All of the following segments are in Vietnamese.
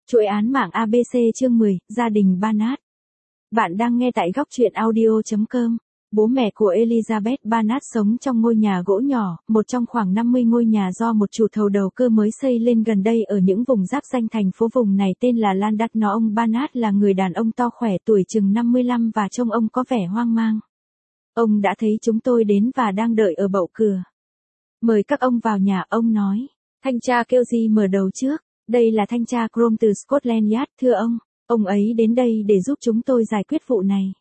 Chuỗi án mạng ABC chương 10, gia đình Barnard. Bạn đang nghe tại góc truyện audio.com. Bố mẹ của Elizabeth Barnard sống trong ngôi nhà gỗ nhỏ, một trong khoảng 50 ngôi nhà do một chủ thầu đầu cơ mới xây lên gần đây ở những vùng giáp danh thành phố vùng này tên là Llandudno. Ông Barnard là người đàn ông to khỏe tuổi chừng 55 và trông ông có vẻ hoang mang. Ông đã thấy chúng tôi đến và đang đợi ở bậu cửa. Mời các ông vào nhà, ông nói. Thanh tra Kelly mở đầu trước. Đây là thanh tra Crom từ Scotland Yard, thưa ông ấy đến đây để giúp chúng tôi giải quyết vụ này.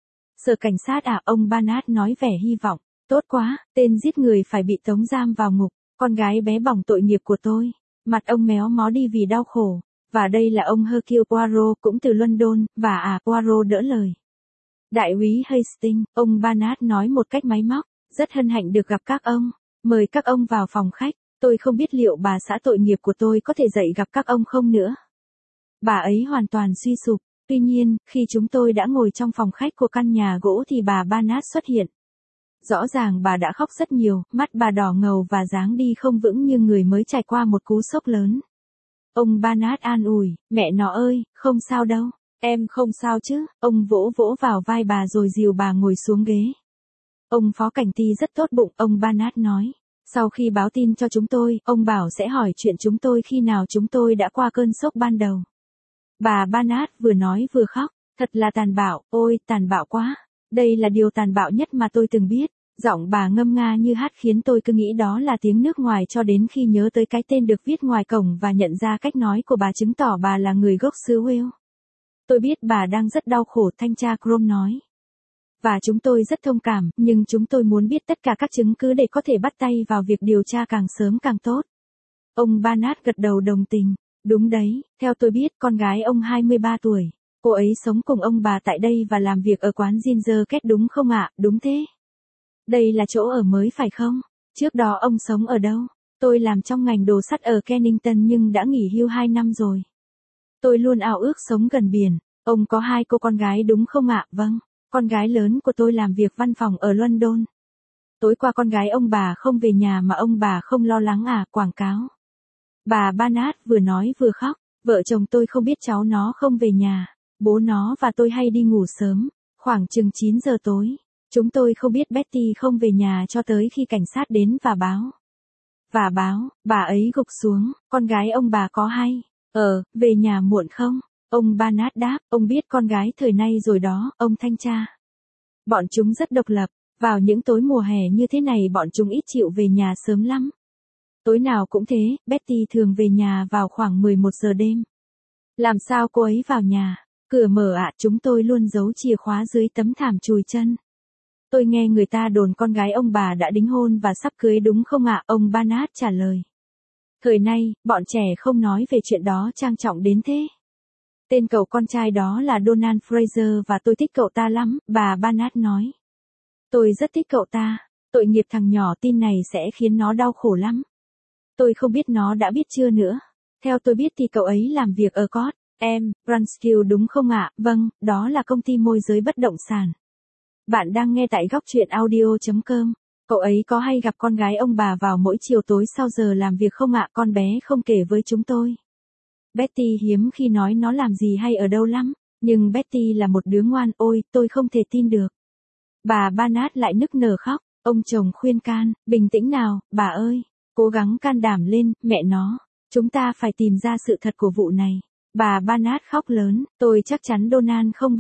Sở cảnh sát à, ông Barnard nói vẻ hy vọng. Tốt quá, tên giết người phải bị tống giam vào ngục, con gái bé bỏng tội nghiệp của tôi. Mặt ông méo mó đi vì đau khổ. Và đây là ông Hercule Poirot cũng từ London, và Poirot đỡ lời. Đại úy Hastings, ông Barnard nói một cách máy móc, rất hân hạnh được gặp các ông. Mời các ông vào phòng khách. Tôi không biết liệu bà xã tội nghiệp của tôi có thể dậy gặp các ông không nữa. Bà ấy hoàn toàn suy sụp. Tuy nhiên, khi chúng tôi đã ngồi trong phòng khách của căn nhà gỗ thì bà Barnard xuất hiện. Rõ ràng bà đã khóc rất nhiều, mắt bà đỏ ngầu và dáng đi không vững như người mới trải qua một cú sốc lớn. Ông Barnard an ủi, mẹ nó ơi, không sao đâu, em không sao chứ. Ông vỗ vỗ vào vai bà rồi dìu bà ngồi xuống ghế. Ông phó cảnh ty rất tốt bụng, ông Barnard nói. Sau khi báo tin cho chúng tôi, ông bảo sẽ hỏi chuyện chúng tôi khi nào chúng tôi đã qua cơn sốc ban đầu. Bà Barnard vừa nói vừa khóc, thật là tàn bạo, ôi, tàn bạo quá. Đây là điều tàn bạo nhất mà tôi từng biết. Giọng bà ngâm nga như hát khiến tôi cứ nghĩ đó là tiếng nước ngoài cho đến khi nhớ tới cái tên được viết ngoài cổng và nhận ra cách nói của bà chứng tỏ bà là người gốc xứ Wales. Tôi biết bà đang rất đau khổ, thanh tra Crom nói. Và chúng tôi rất thông cảm, nhưng chúng tôi muốn biết tất cả các chứng cứ để có thể bắt tay vào việc điều tra càng sớm càng tốt. Ông Barnard gật đầu đồng tình. Đúng đấy, theo tôi biết, con gái ông 23 tuổi. Cô ấy sống cùng ông bà tại đây và làm việc ở quán Ginger Cat đúng không ạ? Đúng thế. Đây là chỗ ở mới phải không? Trước đó ông sống ở đâu? Tôi làm trong ngành đồ sắt ở Kennington nhưng đã nghỉ hưu 2 năm rồi. Tôi luôn ao ước sống gần biển. Ông có 2 cô con gái đúng không ạ? Vâng. Con gái lớn của tôi làm việc văn phòng ở London. Tối qua con gái ông bà không về nhà mà ông bà không lo lắng à, quảng cáo. Bà Barnard vừa nói vừa khóc, vợ chồng tôi không biết cháu nó không về nhà, bố nó và tôi hay đi ngủ sớm, khoảng chừng 9 giờ tối. Chúng tôi không biết Betty không về nhà cho tới khi cảnh sát đến và báo. Bà ấy gục xuống, con gái ông bà có hay, về nhà muộn không? Ông Barnard đáp, ông biết con gái thời nay rồi đó, ông thanh tra. Bọn chúng rất độc lập, vào những tối mùa hè như thế này bọn chúng ít chịu về nhà sớm lắm. Tối nào cũng thế, Betty thường về nhà vào khoảng 11 giờ đêm. Làm sao cô ấy vào nhà? Cửa mở ạ, chúng tôi luôn giấu chìa khóa dưới tấm thảm chùi chân. Tôi nghe người ta đồn con gái ông bà đã đính hôn và sắp cưới đúng không ạ? Ông Barnard trả lời. Thời nay, bọn trẻ không nói về chuyện đó trang trọng đến thế. Tên cậu con trai đó là Donald Fraser và tôi thích cậu ta lắm, bà Barnard nói. Tôi rất thích cậu ta, tội nghiệp thằng nhỏ, tin này sẽ khiến nó đau khổ lắm. Tôi không biết nó đã biết chưa nữa. Theo tôi biết thì cậu ấy làm việc ở Brunskill đúng không ạ? Vâng, đó là công ty môi giới bất động sản. Bạn đang nghe tại góc truyện audio.com. Cậu ấy có hay gặp con gái ông bà vào mỗi chiều tối sau giờ làm việc không ạ? Con bé không kể với chúng tôi. Betty hiếm khi nói nó làm gì hay ở đâu lắm, nhưng Betty là một đứa ngoan, ôi, tôi không thể tin được. Bà Barnard lại nức nở khóc, ông chồng khuyên can, bình tĩnh nào, bà ơi, cố gắng can đảm lên, mẹ nó, chúng ta phải tìm ra sự thật của vụ này. Bà Barnard khóc lớn, tôi chắc chắn Donald không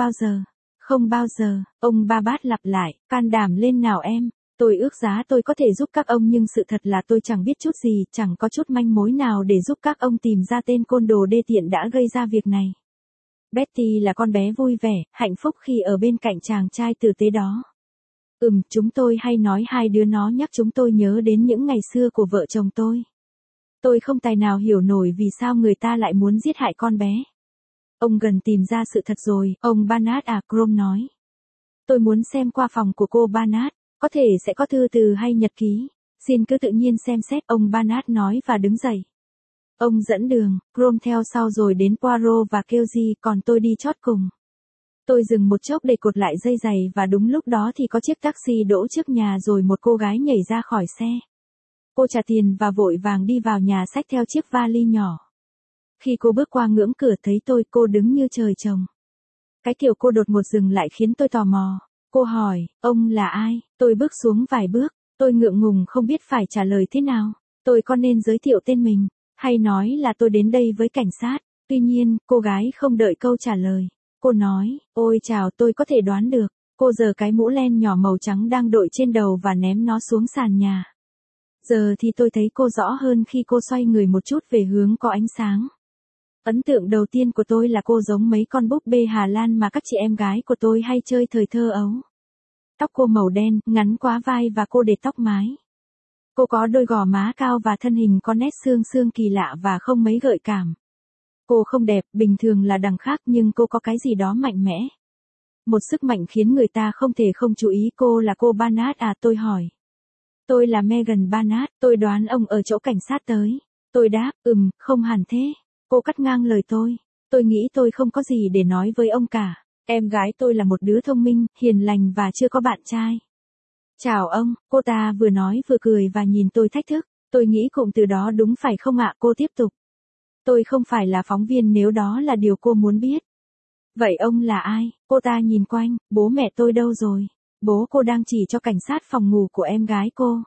bao giờ, ông Barnard lặp lại, can đảm lên nào em. Tôi ước giá tôi có thể giúp các ông nhưng sự thật là tôi chẳng biết chút gì, chẳng có chút manh mối nào để giúp các ông tìm ra tên côn đồ đê tiện đã gây ra việc này. Betty là con bé vui vẻ, hạnh phúc khi ở bên cạnh chàng trai tử tế đó. Chúng tôi hay nói hai đứa nó nhắc chúng tôi nhớ đến những ngày xưa của vợ chồng tôi. Tôi không tài nào hiểu nổi vì sao người ta lại muốn giết hại con bé. Ông gần tìm ra sự thật rồi, ông Barnard Crom nói. Tôi muốn xem qua phòng của cô Barnard. Có thể sẽ có thư từ hay nhật ký. Xin cứ tự nhiên xem xét, ông Barnard nói và đứng dậy. Ông dẫn đường, Crom theo sau rồi đến Poirot và Kelly, còn tôi đi chót cùng. Tôi dừng một chốc để cột lại dây giày và đúng lúc đó thì có chiếc taxi đỗ trước nhà rồi một cô gái nhảy ra khỏi xe. Cô trả tiền và vội vàng đi vào nhà xách theo chiếc vali nhỏ. Khi cô bước qua ngưỡng cửa thấy tôi, cô đứng như trời trồng. Cái kiểu cô đột ngột dừng lại khiến tôi tò mò. Cô hỏi, ông là ai? Tôi bước xuống vài bước, tôi ngượng ngùng không biết phải trả lời thế nào. Tôi có nên giới thiệu tên mình, hay nói là tôi đến đây với cảnh sát? Tuy nhiên, cô gái không đợi câu trả lời. Cô nói, ôi chào, tôi có thể đoán được. Cô giở cái mũ len nhỏ màu trắng đang đội trên đầu và ném nó xuống sàn nhà. Giờ thì tôi thấy cô rõ hơn khi cô xoay người một chút về hướng có ánh sáng. Ấn tượng đầu tiên của tôi là cô giống mấy con búp bê Hà Lan mà các chị em gái của tôi hay chơi thời thơ ấu. Tóc cô màu đen, ngắn quá vai và cô để tóc mái. Cô có đôi gò má cao và thân hình có nét xương xương kỳ lạ và không mấy gợi cảm. Cô không đẹp, bình thường là đằng khác nhưng cô có cái gì đó mạnh mẽ. Một sức mạnh khiến người ta không thể không chú ý. Cô là cô Barnard à? Tôi hỏi. Tôi là Megan Barnard, tôi đoán ông ở chỗ cảnh sát tới. Tôi đáp, không hẳn thế. Cô cắt ngang lời tôi. Tôi nghĩ tôi không có gì để nói với ông cả. Em gái tôi là một đứa thông minh, hiền lành và chưa có bạn trai. Chào ông, cô ta vừa nói vừa cười và nhìn tôi thách thức. Tôi nghĩ cụm từ đó đúng phải không ạ? Cô tiếp tục. Tôi không phải là phóng viên nếu đó là điều cô muốn biết. Vậy ông là ai? Cô ta nhìn quanh, bố mẹ tôi đâu rồi? Bố cô đang chỉ cho cảnh sát phòng ngủ của em gái cô.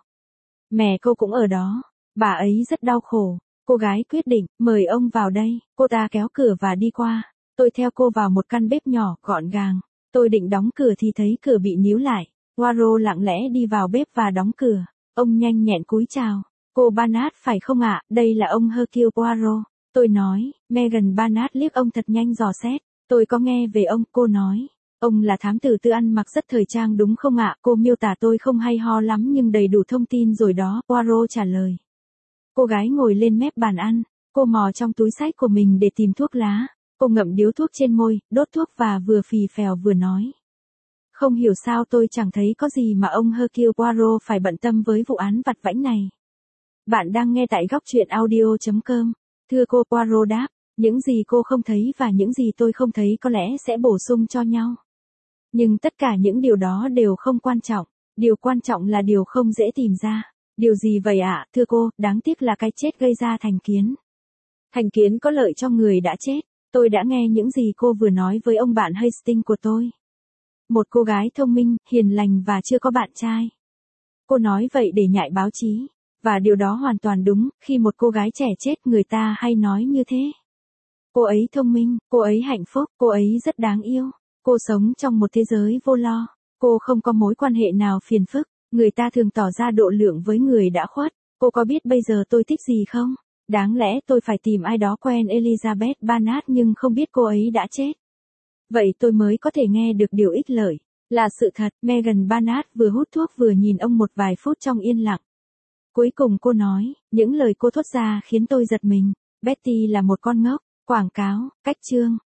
Mẹ cô cũng ở đó. Bà ấy rất đau khổ. Cô gái quyết định, mời ông vào đây. Cô ta kéo cửa và đi qua. Tôi theo cô vào một căn bếp nhỏ, gọn gàng. Tôi định đóng cửa thì thấy cửa bị níu lại. Poirot lặng lẽ đi vào bếp và đóng cửa. Ông nhanh nhẹn cúi chào. Cô Barnard phải không ạ? Đây là ông Hercule Poirot. Tôi nói. Megan Barnard liếc ông thật nhanh dò xét. Tôi có nghe về ông, cô nói. Ông là thám tử tư ăn mặc rất thời trang đúng không ạ? Cô miêu tả tôi không hay ho lắm nhưng đầy đủ thông tin rồi đó. Poirot trả lời. Cô gái ngồi lên mép bàn ăn. Cô mò trong túi xách của mình để tìm thuốc lá. Cô ngậm điếu thuốc trên môi, đốt thuốc và vừa phì phèo vừa nói. Không hiểu sao tôi chẳng thấy có gì mà ông Hercule Poirot phải bận tâm với vụ án vặt vãnh này. Bạn đang nghe tại góc truyện audio.com. Thưa cô, Poirot đáp. Những gì cô không thấy và những gì tôi không thấy có lẽ sẽ bổ sung cho nhau. Nhưng tất cả những điều đó đều không quan trọng. Điều quan trọng là điều không dễ tìm ra. Điều gì vậy ạ? Thưa cô, đáng tiếc là cái chết gây ra thành kiến. Thành kiến có lợi cho người đã chết. Tôi đã nghe những gì cô vừa nói với ông bạn Hastings của tôi. Một cô gái thông minh, hiền lành và chưa có bạn trai. Cô nói vậy để nhại báo chí. Và điều đó hoàn toàn đúng, khi một cô gái trẻ chết người ta hay nói như thế. Cô ấy thông minh, cô ấy hạnh phúc, cô ấy rất đáng yêu. Cô sống trong một thế giới vô lo. Cô không có mối quan hệ nào phiền phức. Người ta thường tỏ ra độ lượng với người đã khuất. Cô có biết bây giờ tôi thích gì không? Đáng lẽ tôi phải tìm ai đó quen Elizabeth Barnard nhưng không biết cô ấy đã chết. Vậy tôi mới có thể nghe được điều ích lợi. Là sự thật, Megan Barnard vừa hút thuốc vừa nhìn ông một vài phút trong yên lặng. Cuối cùng cô nói, những lời cô thốt ra khiến tôi giật mình. Betty là một con ngốc. Quảng cáo, cách chương.